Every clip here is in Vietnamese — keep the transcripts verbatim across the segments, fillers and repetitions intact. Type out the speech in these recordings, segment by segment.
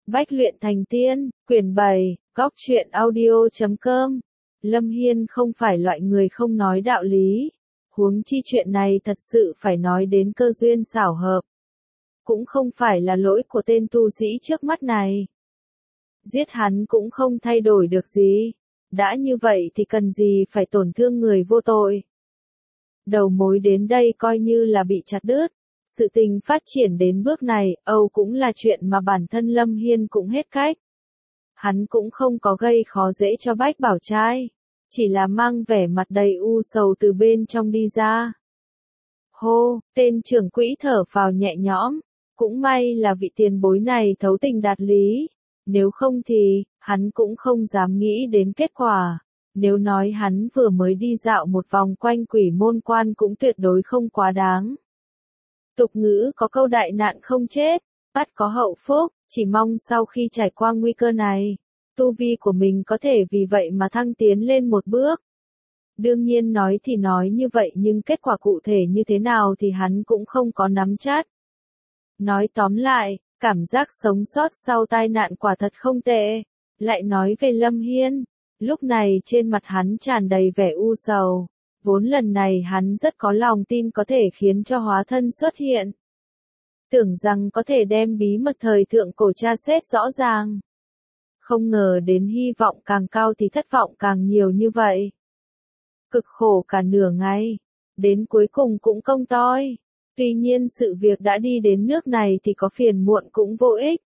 Bách luyện thành tiên, quyển bảy, góc truyện audio chấm com. Lâm Hiên không phải loại người không nói đạo lý. Huống chi chuyện này thật sự phải nói đến cơ duyên xảo hợp. Cũng không phải là lỗi của tên tu sĩ trước mắt này. Giết hắn cũng không thay đổi được gì. Đã như vậy thì cần gì phải tổn thương người vô tội. Đầu mối đến đây coi như là bị chặt đứt. Sự tình phát triển đến bước này, Âu cũng là chuyện mà bản thân Lâm Hiên cũng hết cách. Hắn cũng không có gây khó dễ cho Bách Bảo trai, chỉ là mang vẻ mặt đầy u sầu từ bên trong đi ra. Hô, tên trưởng quỹ thở phào nhẹ nhõm, cũng may là vị tiền bối này thấu tình đạt lý, nếu không thì, hắn cũng không dám nghĩ đến kết quả. Nếu nói hắn vừa mới đi dạo một vòng quanh quỷ môn quan cũng tuyệt đối không quá đáng. Tục ngữ có câu đại nạn không chết, ắt có hậu phúc, chỉ mong sau khi trải qua nguy cơ này, tu vi của mình có thể vì vậy mà thăng tiến lên một bước. Đương nhiên nói thì nói như vậy nhưng kết quả cụ thể như thế nào thì hắn cũng không có nắm chắc. Nói tóm lại, cảm giác sống sót sau tai nạn quả thật không tệ. Lại nói về Lâm Hiên, lúc này trên mặt hắn tràn đầy vẻ u sầu. Vốn lần này hắn rất có lòng tin có thể khiến cho hóa thân xuất hiện. Tưởng rằng có thể đem bí mật thời thượng cổ tra xét rõ ràng. Không ngờ đến hy vọng càng cao thì thất vọng càng nhiều như vậy. Cực khổ cả nửa ngày, đến cuối cùng cũng công toi. Tuy nhiên sự việc đã đi đến nước này thì có phiền muộn cũng vô ích.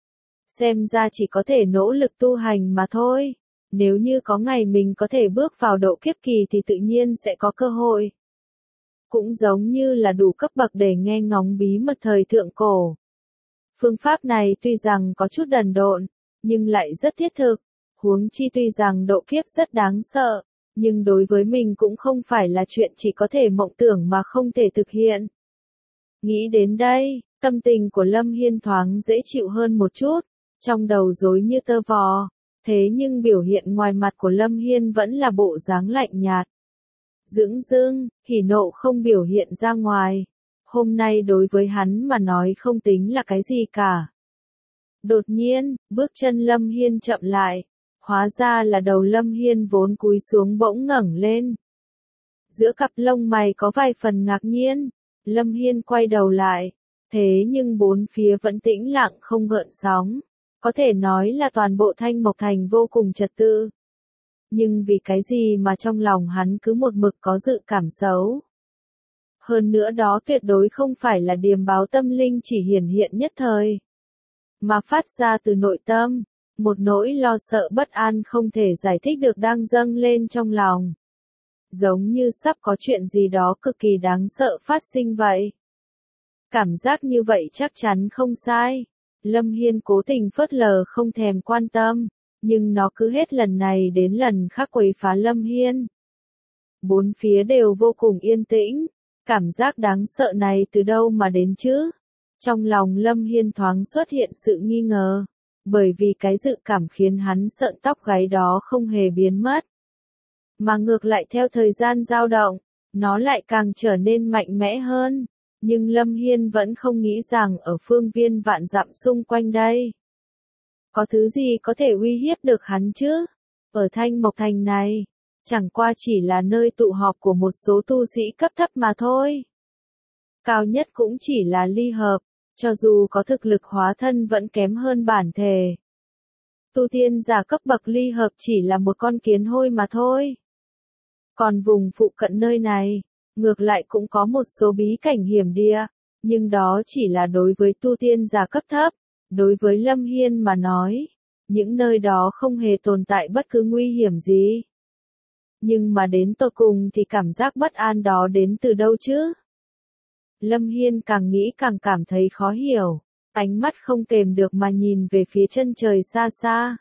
Xem ra chỉ có thể nỗ lực tu hành mà thôi. Nếu như có ngày mình có thể bước vào độ kiếp kỳ thì tự nhiên sẽ có cơ hội. Cũng giống như là đủ cấp bậc để nghe ngóng bí mật thời thượng cổ. Phương pháp này tuy rằng có chút đần độn, nhưng lại rất thiết thực. Huống chi tuy rằng độ kiếp rất đáng sợ, nhưng đối với mình cũng không phải là chuyện chỉ có thể mộng tưởng mà không thể thực hiện. Nghĩ đến đây, tâm tình của Lâm Hiên thoáng dễ chịu hơn một chút, trong đầu rối như tơ vò. Thế nhưng biểu hiện ngoài mặt của Lâm Hiên vẫn là bộ dáng lạnh nhạt. Dưỡng dưng, hỉ nộ không biểu hiện ra ngoài. Hôm nay đối với hắn mà nói không tính là cái gì cả. Đột nhiên, bước chân Lâm Hiên chậm lại. Hóa ra là đầu Lâm Hiên vốn cúi xuống bỗng ngẩng lên. Giữa cặp lông mày có vài phần ngạc nhiên. Lâm Hiên quay đầu lại. Thế nhưng bốn phía vẫn tĩnh lặng không gợn sóng. Có thể nói là toàn bộ Thanh Mộc Thành vô cùng trật tự. Nhưng vì cái gì mà trong lòng hắn cứ một mực có dự cảm xấu. Hơn nữa đó tuyệt đối không phải là điềm báo tâm linh chỉ hiển hiện nhất thời. Mà phát ra từ nội tâm, một nỗi lo sợ bất an không thể giải thích được đang dâng lên trong lòng. Giống như sắp có chuyện gì đó cực kỳ đáng sợ phát sinh vậy. Cảm giác như vậy chắc chắn không sai. Lâm Hiên cố tình phớt lờ không thèm quan tâm, nhưng nó cứ hết lần này đến lần khác quấy phá Lâm Hiên. Bốn phía đều vô cùng yên tĩnh, cảm giác đáng sợ này từ đâu mà đến chứ? Trong lòng Lâm Hiên thoáng xuất hiện sự nghi ngờ, bởi vì cái dự cảm khiến hắn sợn tóc gáy đó không hề biến mất. Mà ngược lại theo thời gian dao động, nó lại càng trở nên mạnh mẽ hơn. Nhưng Lâm Hiên vẫn không nghĩ rằng ở phương viên vạn dặm xung quanh đây. Có thứ gì có thể uy hiếp được hắn chứ? Ở Thanh Mộc Thành này, chẳng qua chỉ là nơi tụ họp của một số tu sĩ cấp thấp mà thôi. Cao nhất cũng chỉ là ly hợp, cho dù có thực lực hóa thân vẫn kém hơn bản thể. Tu tiên giả cấp bậc ly hợp chỉ là một con kiến hôi mà thôi. Còn vùng phụ cận nơi này, ngược lại cũng có một số bí cảnh hiểm địa, nhưng đó chỉ là đối với tu tiên giả cấp thấp. Đối với Lâm Hiên mà nói, những nơi đó không hề tồn tại bất cứ nguy hiểm gì. Nhưng mà đến tột cùng thì cảm giác bất an đó đến từ đâu chứ? Lâm Hiên càng nghĩ càng cảm thấy khó hiểu, ánh mắt không kềm được mà nhìn về phía chân trời xa xa.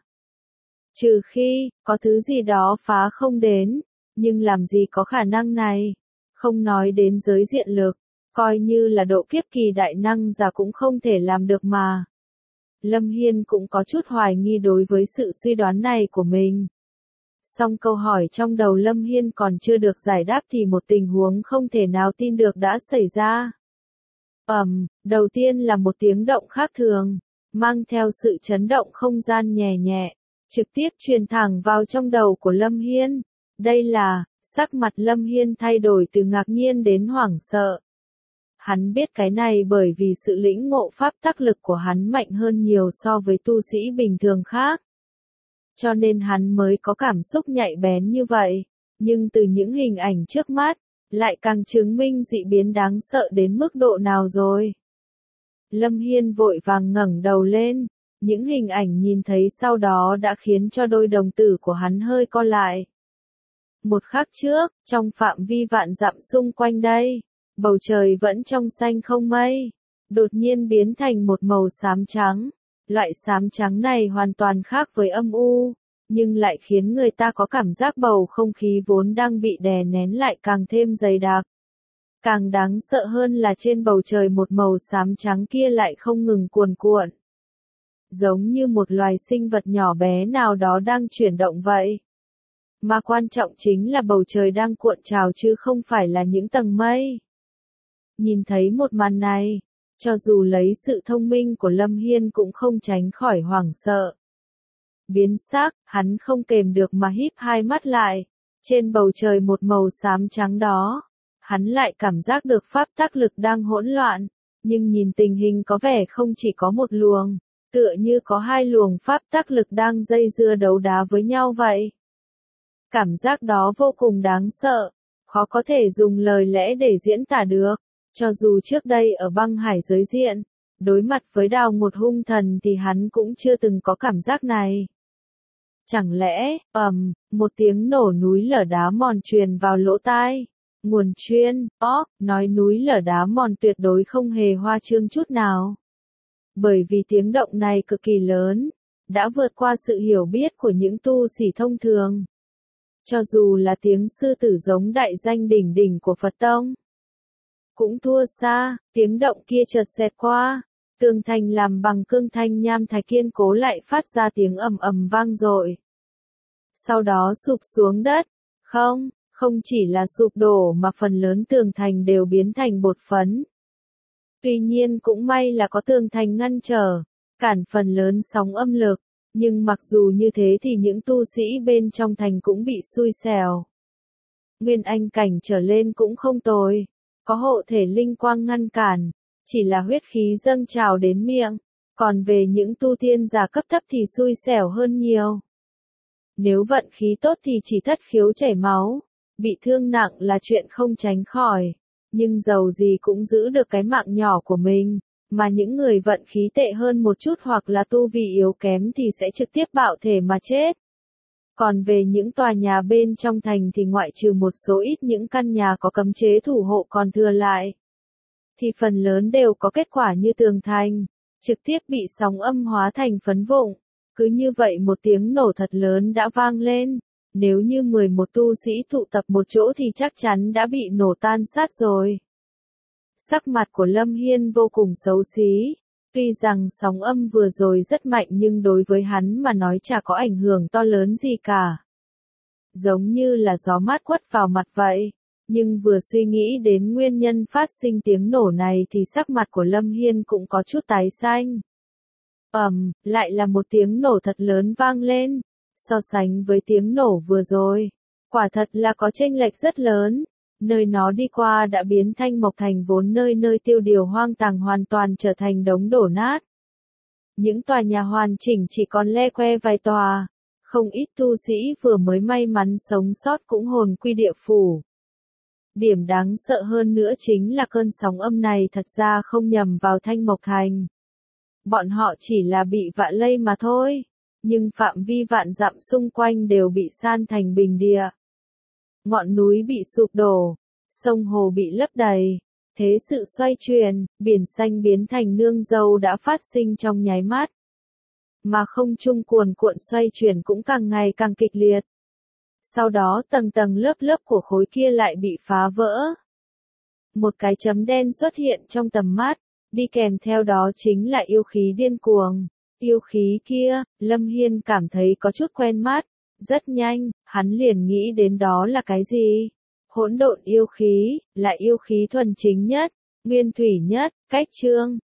Trừ khi, có thứ gì đó phá không đến, nhưng làm gì có khả năng này? Không nói đến giới diện lực, coi như là độ kiếp kỳ đại năng giả cũng không thể làm được mà. Lâm Hiên cũng có chút hoài nghi đối với sự suy đoán này của mình. Song câu hỏi trong đầu Lâm Hiên còn chưa được giải đáp thì một tình huống không thể nào tin được đã xảy ra. Ầm, um, đầu tiên là một tiếng động khác thường, mang theo sự chấn động không gian nhẹ nhẹ, trực tiếp truyền thẳng vào trong đầu của Lâm Hiên. Đây là, sắc mặt Lâm Hiên thay đổi từ ngạc nhiên đến hoảng sợ. Hắn biết cái này bởi vì sự lĩnh ngộ pháp tắc lực của hắn mạnh hơn nhiều so với tu sĩ bình thường khác. Cho nên hắn mới có cảm xúc nhạy bén như vậy, nhưng từ những hình ảnh trước mắt, lại càng chứng minh dị biến đáng sợ đến mức độ nào rồi. Lâm Hiên vội vàng ngẩng đầu lên, những hình ảnh nhìn thấy sau đó đã khiến cho đôi đồng tử của hắn hơi co lại. Một khắc trước, trong phạm vi vạn dặm xung quanh đây, bầu trời vẫn trong xanh không mây, đột nhiên biến thành một màu xám trắng. Loại xám trắng này hoàn toàn khác với âm u, nhưng lại khiến người ta có cảm giác bầu không khí vốn đang bị đè nén lại càng thêm dày đặc. Càng đáng sợ hơn là trên bầu trời một màu xám trắng kia lại không ngừng cuồn cuộn. Giống như một loài sinh vật nhỏ bé nào đó đang chuyển động vậy. Mà quan trọng chính là bầu trời đang cuộn trào chứ không phải là những tầng mây. Nhìn thấy một màn này, cho dù lấy sự thông minh của Lâm Hiên cũng không tránh khỏi hoảng sợ. Biến sắc, hắn không kềm được mà híp hai mắt lại. Trên bầu trời một màu xám trắng đó, hắn lại cảm giác được pháp tắc lực đang hỗn loạn, nhưng nhìn tình hình có vẻ không chỉ có một luồng, tựa như có hai luồng pháp tắc lực đang dây dưa đấu đá với nhau vậy. Cảm giác đó vô cùng đáng sợ, khó có thể dùng lời lẽ để diễn tả được. Cho dù trước đây ở băng hải giới diện, đối mặt với đào một hung thần thì hắn cũng chưa từng có cảm giác này. Chẳng lẽ, ầm, một tiếng nổ núi lở đá mòn truyền vào lỗ tai. Nguồn chuyên, ó, nói núi lở đá mòn tuyệt đối không hề hoa trương chút nào. Bởi vì tiếng động này cực kỳ lớn, đã vượt qua sự hiểu biết của những tu sĩ thông thường. Cho dù là tiếng sư tử giống đại danh đỉnh đỉnh của Phật Tông, cũng thua xa, tiếng động kia chợt xẹt qua, tường thành làm bằng cương thanh nham thạch kiên cố lại phát ra tiếng ầm ầm vang dội. Sau đó sụp xuống đất, không, không chỉ là sụp đổ mà phần lớn tường thành đều biến thành bột phấn. Tuy nhiên cũng may là có tường thành ngăn trở, cản phần lớn sóng âm lực, nhưng mặc dù như thế thì những tu sĩ bên trong thành cũng bị xui xẻo. Nguyên anh cảnh trở lên cũng không tồi. Có hộ thể linh quang ngăn cản, chỉ là huyết khí dâng trào đến miệng, còn về những tu tiên giả cấp thấp thì xui xẻo hơn nhiều. Nếu vận khí tốt thì chỉ thất khiếu chảy máu, bị thương nặng là chuyện không tránh khỏi, nhưng dầu gì cũng giữ được cái mạng nhỏ của mình, mà những người vận khí tệ hơn một chút hoặc là tu vi yếu kém thì sẽ trực tiếp bạo thể mà chết. Còn về những tòa nhà bên trong thành thì ngoại trừ một số ít những căn nhà có cấm chế thủ hộ còn thừa lại, thì phần lớn đều có kết quả như tường thành, trực tiếp bị sóng âm hóa thành phấn vụn. Cứ như vậy một tiếng nổ thật lớn đã vang lên, nếu như mười một tu sĩ tụ tập một chỗ thì chắc chắn đã bị nổ tan sát rồi. Sắc mặt của Lâm Hiên vô cùng xấu xí. Tuy rằng sóng âm vừa rồi rất mạnh nhưng đối với hắn mà nói chả có ảnh hưởng to lớn gì cả. Giống như là gió mát quất vào mặt vậy. Nhưng vừa suy nghĩ đến nguyên nhân phát sinh tiếng nổ này thì sắc mặt của Lâm Hiên cũng có chút tái xanh. Ầm, lại là một tiếng nổ thật lớn vang lên. So sánh với tiếng nổ vừa rồi, quả thật là có chênh lệch rất lớn. Nơi nó đi qua đã biến Thanh Mộc Thành vốn nơi nơi tiêu điều hoang tàn hoàn toàn trở thành đống đổ nát. Những tòa nhà hoàn chỉnh chỉ còn le que vài tòa, không ít tu sĩ vừa mới may mắn sống sót cũng hồn quy địa phủ. Điểm đáng sợ hơn nữa chính là cơn sóng âm này thật ra không nhằm vào Thanh Mộc Thành. Bọn họ chỉ là bị vạ lây mà thôi, nhưng phạm vi vạn dặm xung quanh đều bị san thành bình địa. Ngọn núi bị sụp đổ, sông hồ bị lấp đầy, thế sự xoay chuyển, biển xanh biến thành nương dâu đã phát sinh trong nháy mắt. Mà không trung cuồn cuộn xoay chuyển cũng càng ngày càng kịch liệt. Sau đó tầng tầng lớp lớp của khối kia lại bị phá vỡ. Một cái chấm đen xuất hiện trong tầm mắt, đi kèm theo đó chính là yêu khí điên cuồng. Yêu khí kia, Lâm Hiên cảm thấy có chút quen mắt. Rất nhanh, hắn liền nghĩ đến đó là cái gì? Hỗn độn yêu khí, là yêu khí thuần chính nhất, nguyên thủy nhất, cách chương,